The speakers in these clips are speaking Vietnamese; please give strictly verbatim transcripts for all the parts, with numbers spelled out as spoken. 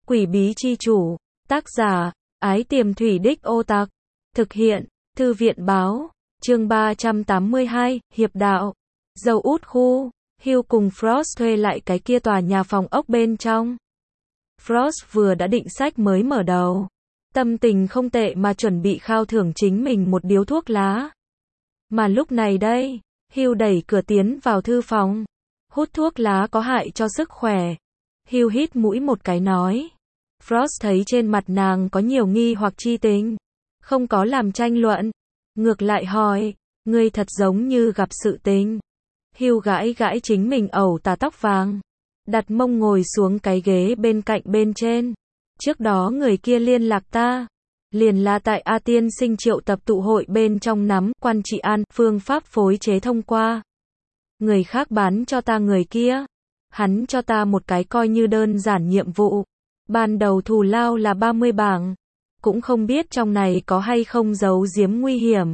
Quỷ bí chi chủ. Tác giả, Ái Tiềm Thủy Đích Ô Tặc. Thực hiện, Thư viện báo. Chương ba trăm tám mươi hai, Hiệp đạo. Dầu út khu. Hugh cùng Frost thuê lại cái kia tòa nhà phòng ốc bên trong. Frost vừa đã định sách mới mở đầu. Tâm tình không tệ mà chuẩn bị khao thưởng chính mình một điếu thuốc lá. Mà lúc này đây, Hugh đẩy cửa tiến vào thư phòng. Hút thuốc lá có hại cho sức khỏe. Hugh hít mũi một cái nói. Frost thấy trên mặt nàng có nhiều nghi hoặc chi tình. Không có làm tranh luận. Ngược lại hỏi, ngươi thật giống như gặp sự tình. Hugh gãi gãi chính mình ẩu tà tóc vàng. Đặt mông ngồi xuống cái ghế bên cạnh bên trên. Trước đó người kia liên lạc ta. Liền là tại A Tiên Sinh triệu tập tụ hội bên trong nắm quan trị an, phương pháp phối chế thông qua. Người khác bán cho ta người kia. Hắn cho ta một cái coi như đơn giản nhiệm vụ. Ban đầu thù lao là ba mươi bảng. Cũng không biết trong này có hay không giấu giếm nguy hiểm.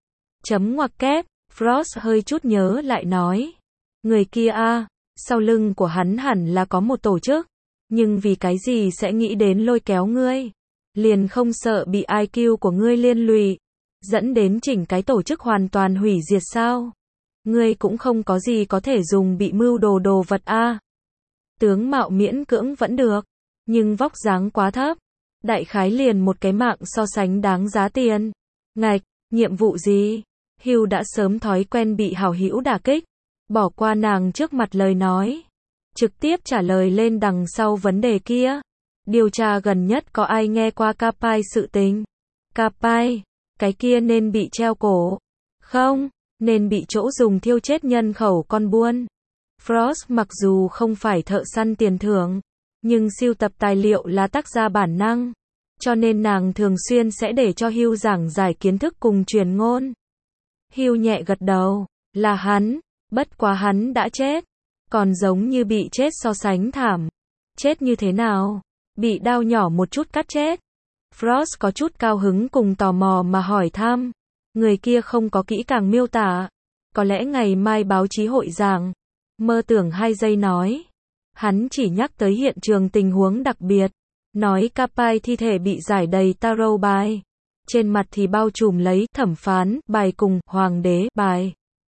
Chấm ngoặc kép, Frost hơi chút nhớ lại nói. Người kia a, sau lưng của hắn hẳn là có một tổ chức. Nhưng vì cái gì sẽ nghĩ đến lôi kéo ngươi? Liền không sợ bị i kiu của ngươi liên lụy, dẫn đến chỉnh cái tổ chức hoàn toàn hủy diệt sao? Ngươi cũng không có gì có thể dùng bị mưu đồ đồ vật a. Tướng mạo miễn cưỡng vẫn được, nhưng vóc dáng quá thấp. Đại khái liền một cái mạng so sánh đáng giá tiền. Ngạch, nhiệm vụ gì? Hugh đã sớm thói quen bị hảo hữu đả kích, bỏ qua nàng trước mặt lời nói. Trực tiếp trả lời lên đằng sau vấn đề kia. Điều tra gần nhất có ai nghe qua Capai sự tình? Capai, cái kia nên bị treo cổ. Không, nên bị chỗ dùng thiêu chết nhân khẩu con buôn. Frost mặc dù không phải thợ săn tiền thưởng, nhưng sưu tập tài liệu là tác gia bản năng. Cho nên nàng thường xuyên sẽ để cho Hugh giảng giải kiến thức cùng truyền ngôn. Hugh nhẹ gật đầu, là hắn, bất quá hắn đã chết. Còn giống như bị chết so sánh thảm. Chết như thế nào? Bị đao nhỏ một chút cắt chết. Frost có chút cao hứng cùng tò mò mà hỏi thăm. Người kia không có kỹ càng miêu tả. Có lẽ ngày mai báo chí hội giảng. Mơ tưởng hai giây nói. Hắn chỉ nhắc tới hiện trường tình huống đặc biệt. Nói Capai thi thể bị giải đầy tarot bài. Trên mặt thì bao trùm lấy thẩm phán bài cùng hoàng đế bài.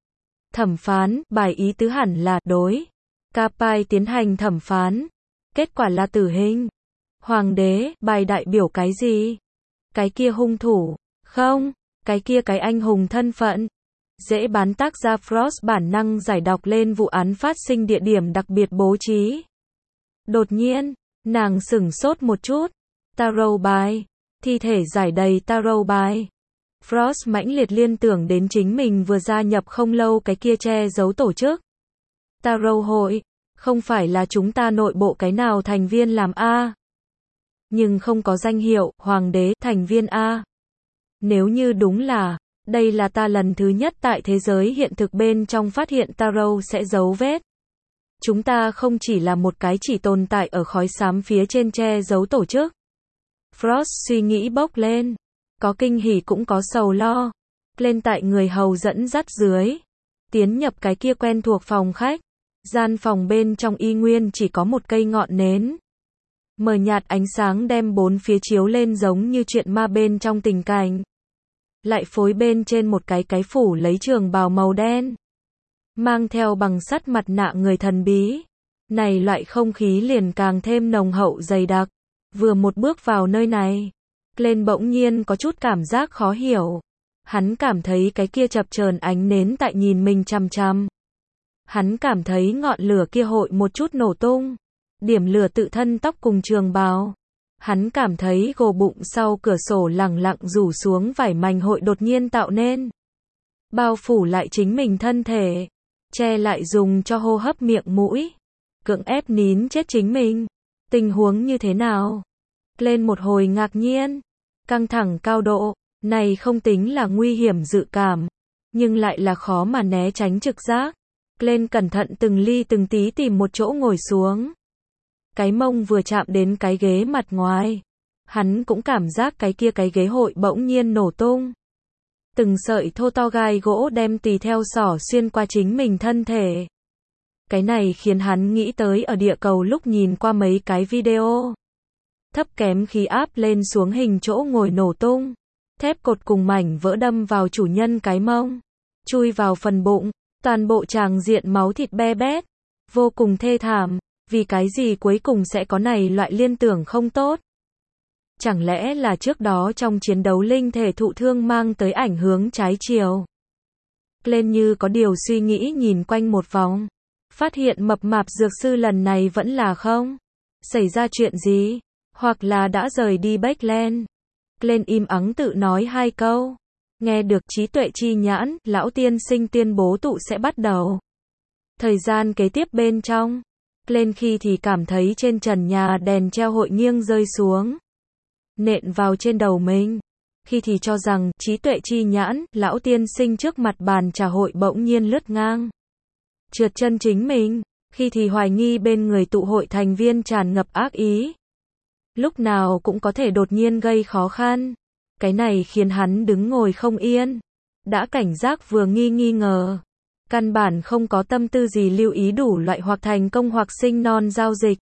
Thẩm phán bài ý tứ hẳn là đối Capai tiến hành thẩm phán. Kết quả là tử hình. Hoàng đế bài đại biểu cái gì? Cái kia hung thủ. Không, cái kia cái anh hùng thân phận. Dễ bán tác gia Frost bản năng giải đọc lên vụ án phát sinh địa điểm đặc biệt bố trí. Đột nhiên, nàng sửng sốt một chút. Tarot bài. Thi thể giải đầy tarot bài. Frost mãnh liệt liên tưởng đến chính mình vừa gia nhập không lâu cái kia che giấu tổ chức. Tarot hội, không phải là chúng ta nội bộ cái nào thành viên làm A. Nhưng không có danh hiệu, hoàng đế, thành viên A. Nếu như đúng là, đây là ta lần thứ nhất tại thế giới hiện thực bên trong phát hiện tarot sẽ giấu vết. Chúng ta không chỉ là một cái chỉ tồn tại ở khói xám phía trên che giấu tổ chức. Frost suy nghĩ bốc lên. Có kinh hỉ cũng có sầu lo. Lên tại người hầu dẫn dắt dưới. Tiến nhập cái kia quen thuộc phòng khách. Gian phòng bên trong y nguyên chỉ có một cây ngọn nến. Mờ nhạt ánh sáng đem bốn phía chiếu lên giống như chuyện ma bên trong tình cảnh. Lại phối bên trên một cái cái phủ lấy trường bào màu đen. Mang theo bằng sắt mặt nạ người thần bí. Này loại không khí liền càng thêm nồng hậu dày đặc. Vừa một bước vào nơi này. Lên bỗng nhiên có chút cảm giác khó hiểu. Hắn cảm thấy cái kia chập chờn ánh nến tại nhìn mình chằm chằm. Hắn cảm thấy ngọn lửa kia hội một chút nổ tung. Điểm lửa tự thân tóc cùng trường bào. Hắn cảm thấy gồ bụng sau cửa sổ lẳng lặng rủ xuống vải mảnh hội đột nhiên tạo nên. Bao phủ lại chính mình thân thể. Che lại dùng cho hô hấp miệng mũi. Cưỡng ép nín chết chính mình. Tình huống như thế nào? Lên một hồi ngạc nhiên. Căng thẳng cao độ. Này không tính là nguy hiểm dự cảm. Nhưng lại là khó mà né tránh trực giác. Lên cẩn thận từng ly từng tí tìm một chỗ ngồi xuống. Cái mông vừa chạm đến cái ghế mặt ngoài. Hắn cũng cảm giác cái kia cái ghế hội bỗng nhiên nổ tung. Từng sợi thô to gai gỗ đem tùy theo xỏ xuyên qua chính mình thân thể. Cái này khiến hắn nghĩ tới ở địa cầu lúc nhìn qua mấy cái video. thấp kém khí áp lên xuống hình chỗ ngồi nổ tung. Thép cột cùng mảnh vỡ đâm vào chủ nhân cái mông, chui vào phần bụng, toàn bộ tràng diện máu thịt be bét, vô cùng thê thảm, vì cái gì cuối cùng sẽ có này loại liên tưởng không tốt. Chẳng lẽ là trước đó trong chiến đấu linh thể thụ thương mang tới ảnh hướng trái chiều. Lên như có điều suy nghĩ nhìn quanh một vòng, phát hiện mập mạp dược sư lần này vẫn là không xảy ra chuyện gì, hoặc là đã rời đi Backland. Lên im ắng tự nói hai câu, nghe được trí tuệ chi nhãn, lão tiên sinh tuyên bố tụ sẽ bắt đầu. Thời gian kế tiếp bên trong, lên khi thì cảm thấy trên trần nhà đèn treo hội nghiêng rơi xuống, nện vào trên đầu mình. Khi thì cho rằng trí tuệ chi nhãn, lão tiên sinh trước mặt bàn trà hội bỗng nhiên lướt ngang, trượt chân chính mình. Khi thì hoài nghi bên người tụ hội thành viên tràn ngập ác ý, lúc nào cũng có thể đột nhiên gây khó khăn. Cái này khiến hắn đứng ngồi không yên, đã cảnh giác vừa nghi nghi ngờ, căn bản không có tâm tư gì lưu ý đủ loại hoặc thành công hoặc sinh non giao dịch.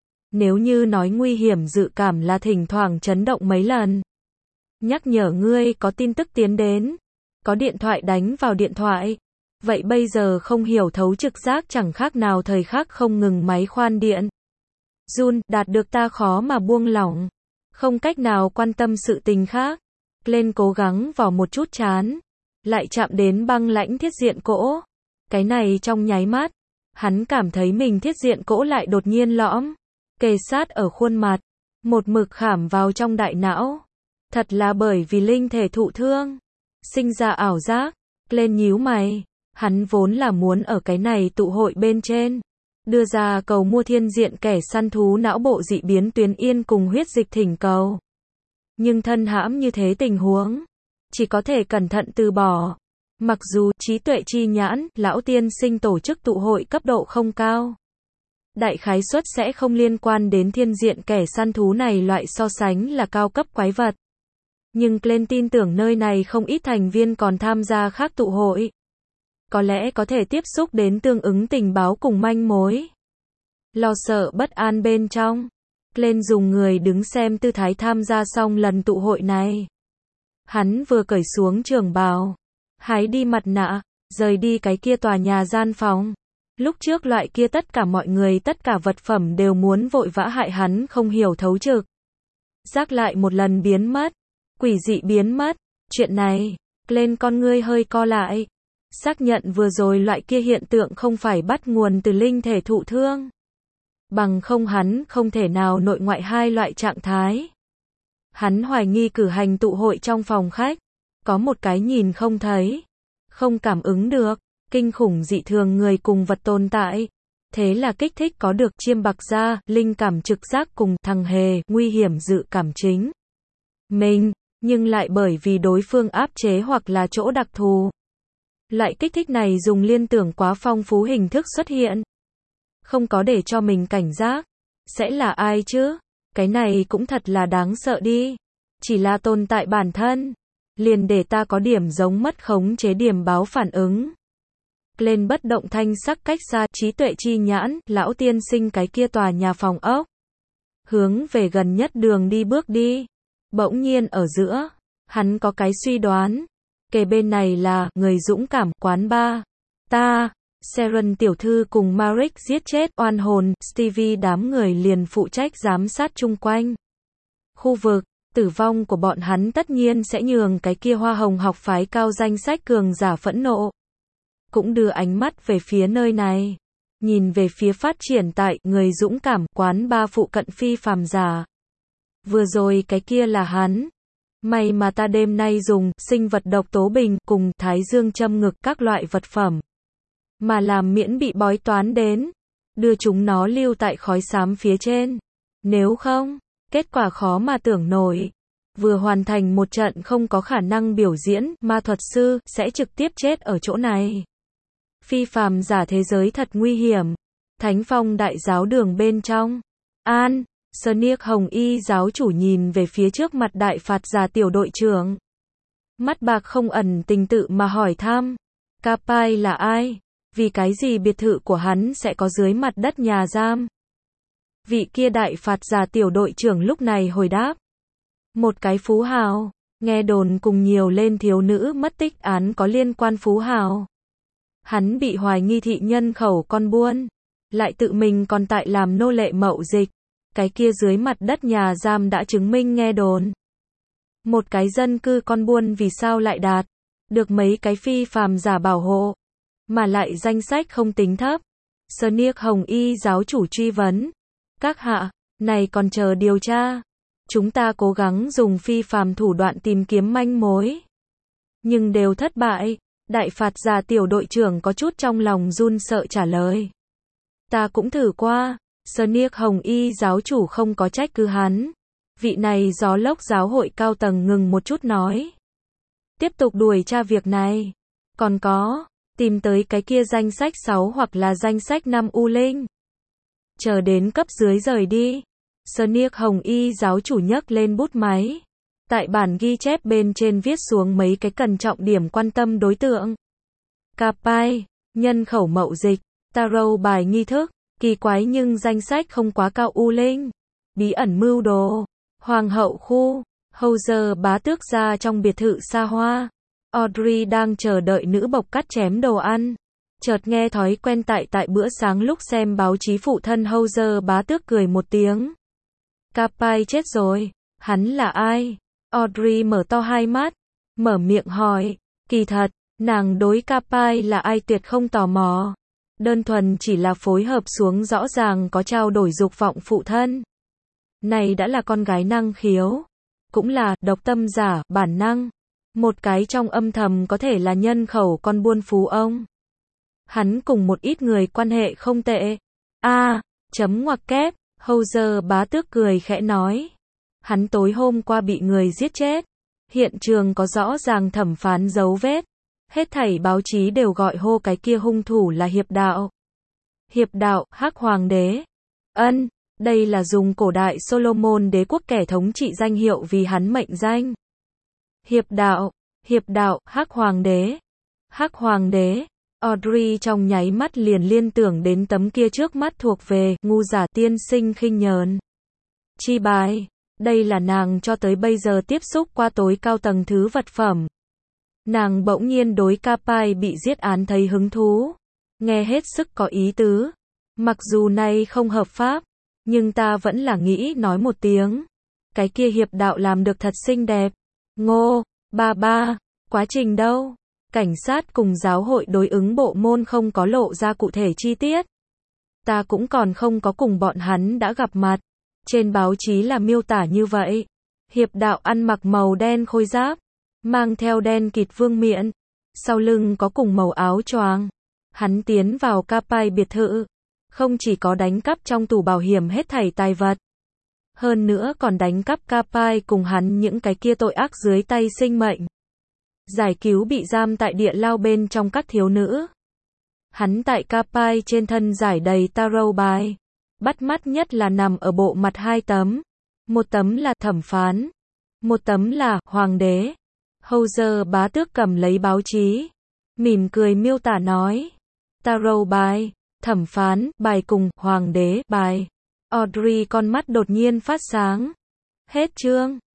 Nếu như nói nguy hiểm dự cảm là thỉnh thoảng chấn động mấy lần, nhắc nhở ngươi có tin tức tiến đến, có điện thoại đánh vào điện thoại. Vậy bây giờ không hiểu thấu trực giác chẳng khác nào thời khắc không ngừng máy khoan điện. Jun, đạt được ta khó mà buông lỏng, không cách nào quan tâm sự tình khác. Lên cố gắng vò một chút chán, lại chạm đến băng lãnh thiết diện cỗ. Cái này trong nháy mắt, hắn cảm thấy mình thiết diện cỗ lại đột nhiên lõm, kề sát ở khuôn mặt, một mực khảm vào trong đại não. Thật là bởi vì linh thể thụ thương, sinh ra ảo giác. Lên nhíu mày, hắn vốn là muốn ở cái này tụ hội bên trên, đưa ra cầu mua thiên diện kẻ săn thú não bộ dị biến tuyến yên cùng huyết dịch thỉnh cầu. Nhưng thân hãm như thế tình huống, chỉ có thể cẩn thận từ bỏ. Mặc dù trí tuệ chi nhãn, lão tiên sinh tổ chức tụ hội cấp độ không cao, đại khái suất sẽ không liên quan đến thiên diện kẻ săn thú này loại so sánh là cao cấp quái vật. Nhưng Glenn tin tưởng nơi này không ít thành viên còn tham gia khác tụ hội, có lẽ có thể tiếp xúc đến tương ứng tình báo cùng manh mối. Lo sợ bất an bên trong, Glenn dùng người đứng xem tư thái tham gia xong lần tụ hội này. Hắn vừa cởi xuống trường bào, hái đi mặt nạ, rời đi cái kia tòa nhà gian phòng. Lúc trước loại kia tất cả mọi người tất cả vật phẩm đều muốn vội vã hại hắn không hiểu thấu trực giác lại một lần biến mất, quỷ dị biến mất. Chuyện này, lên con ngươi hơi co lại, xác nhận vừa rồi loại kia hiện tượng không phải bắt nguồn từ linh thể thụ thương. Bằng không hắn không thể nào nội ngoại hai loại trạng thái. Hắn hoài nghi cử hành tụ hội trong phòng khách, có một cái nhìn không thấy, không cảm ứng được, kinh khủng dị thường người cùng vật tồn tại. Thế là kích thích có được chiêm bạc ra, linh cảm trực giác cùng thằng hề, nguy hiểm dự cảm chính mình, nhưng lại bởi vì đối phương áp chế hoặc là chỗ đặc thù. Loại kích thích này dùng liên tưởng quá phong phú hình thức xuất hiện. Không có để cho mình cảnh giác. Sẽ là ai chứ? Cái này cũng thật là đáng sợ đi. Chỉ là tồn tại bản thân, liền để ta có điểm giống mất khống chế điểm báo phản ứng. Lên bất động thanh sắc cách xa trí tuệ chi nhãn, lão tiên sinh cái kia tòa nhà phòng ốc. Hướng về gần nhất đường đi bước đi. Bỗng nhiên ở giữa, hắn có cái suy đoán. Kề bên này là người dũng cảm quán bar. Ta, Sharon tiểu thư cùng Marek giết chết oan hồn, Stevie đám người liền phụ trách giám sát chung quanh khu vực. Tử vong của bọn hắn tất nhiên sẽ nhường cái kia hoa hồng học phái cao danh sách cường giả phẫn nộ. Cũng đưa ánh mắt về phía nơi này. Nhìn về phía phát triển tại người dũng cảm quán ba phụ cận phi phàm giả. Vừa rồi cái kia là hắn. May mà ta đêm nay dùng sinh vật độc tố bình cùng thái dương châm ngực các loại vật phẩm. Mà làm miễn bị bói toán đến. Đưa chúng nó lưu tại khói xám phía trên. Nếu không, kết quả khó mà tưởng nổi. Vừa hoàn thành một trận không có khả năng biểu diễn, ma thuật sư sẽ trực tiếp chết ở chỗ này. Phi phàm giả thế giới thật nguy hiểm. Thánh phong đại giáo đường bên trong. An, Sonic hồng y giáo chủ nhìn về phía trước mặt đại phạt giả tiểu đội trưởng. Mắt bạc không ẩn tình tự mà hỏi thăm. Capai là ai? Vì cái gì biệt thự của hắn sẽ có dưới mặt đất nhà giam? Vị kia đại phạt giả tiểu đội trưởng lúc này hồi đáp. Một cái phú hào, nghe đồn cùng nhiều lên thiếu nữ mất tích án có liên quan phú hào. Hắn bị hoài nghi thị nhân khẩu con buôn, lại tự mình còn tại làm nô lệ mậu dịch. Cái kia dưới mặt đất nhà giam đã chứng minh nghe đồn. Một cái dân cư con buôn vì sao lại đạt được mấy cái phi phàm giả bảo hộ, mà lại danh sách không tính thấp. Snick Hồng Y giáo chủ truy vấn. Các hạ, này còn chờ điều tra. Chúng ta cố gắng dùng phi phàm thủ đoạn tìm kiếm manh mối, nhưng đều thất bại. Đại phạt giả tiểu đội trưởng có chút trong lòng run sợ trả lời. Ta cũng thử qua. Snick Hồng Y giáo chủ không có trách cứ hắn. Vị này gió lốc giáo hội cao tầng ngừng một chút nói. Tiếp tục đuổi tra việc này. Còn có, tìm tới cái kia danh sách sáu hoặc là danh sách năm U Linh. Chờ đến cấp dưới rời đi. Snick Hồng Y giáo chủ nhấc lên bút máy. Tại bản ghi chép bên trên viết xuống mấy cái cần trọng điểm quan tâm đối tượng. Capai, nhân khẩu mậu dịch, tarot bài nghi thức, kỳ quái nhưng danh sách không quá cao U Linh, bí ẩn mưu đồ, hoàng hậu khu, Hauser bá tước gia trong biệt thự xa hoa. Audrey đang chờ đợi nữ bộc cắt chém đồ ăn. Chợt nghe thói quen tại tại bữa sáng lúc xem báo chí phụ thân Hauser bá tước cười một tiếng. Capai chết rồi, hắn là ai? Audrey mở to hai mắt, mở miệng hỏi. Kỳ thật, nàng đối Capai là ai tuyệt không tò mò. Đơn thuần chỉ là phối hợp xuống rõ ràng có trao đổi dục vọng phụ thân. Này đã là con gái năng khiếu, cũng là độc tâm giả, bản năng. Một cái trong âm thầm có thể là nhân khẩu con buôn phú ông. Hắn cùng một ít người quan hệ không tệ. A, à, chấm ngoặc kép, Hauser bá tước cười khẽ nói. Hắn tối hôm qua bị người giết chết. Hiện trường có rõ ràng thẩm phán dấu vết. Hết thảy báo chí đều gọi hô cái kia hung thủ là hiệp đạo. Hiệp đạo, Hắc Hoàng đế. Ân, đây là dùng cổ đại Solomon đế quốc kẻ thống trị danh hiệu vì hắn mệnh danh. Hiệp đạo, hiệp đạo, Hắc Hoàng đế. Hắc Hoàng đế. Audrey trong nháy mắt liền liên tưởng đến tấm kia trước mắt thuộc về ngu giả tiên sinh khinh nhờn. Chi bài, đây là nàng cho tới bây giờ tiếp xúc qua tối cao tầng thứ vật phẩm. Nàng bỗng nhiên đối Capai bị giết án thấy hứng thú, nghe hết sức có ý tứ. Mặc dù này không hợp pháp, nhưng ta vẫn là nghĩ nói một tiếng. Cái kia hiệp đạo làm được thật xinh đẹp. Ngô, ba ba, quá trình đâu? Cảnh sát cùng giáo hội đối ứng bộ môn không có lộ ra cụ thể chi tiết. Ta cũng còn không có cùng bọn hắn đã gặp mặt. Trên báo chí là miêu tả như vậy. Hiệp đạo ăn mặc màu đen khôi giáp, mang theo đen kịt vương miện, sau lưng có cùng màu áo choàng. Hắn tiến vào Capai biệt thự, không chỉ có đánh cắp trong tủ bảo hiểm hết thảy tài vật, hơn nữa còn đánh cắp Capai cùng hắn những cái kia tội ác dưới tay sinh mệnh. Giải cứu bị giam tại địa lao bên trong các thiếu nữ. Hắn tại Capai trên thân giải đầy tarot bài. Bắt mắt nhất là nằm ở bộ mặt hai tấm. Một tấm là thẩm phán, một tấm là hoàng đế. Hauser bá tước cầm lấy báo chí, mỉm cười miêu tả nói. Tarot bài, thẩm phán, bài cùng hoàng đế bài. Audrey con mắt đột nhiên phát sáng. Hết chương.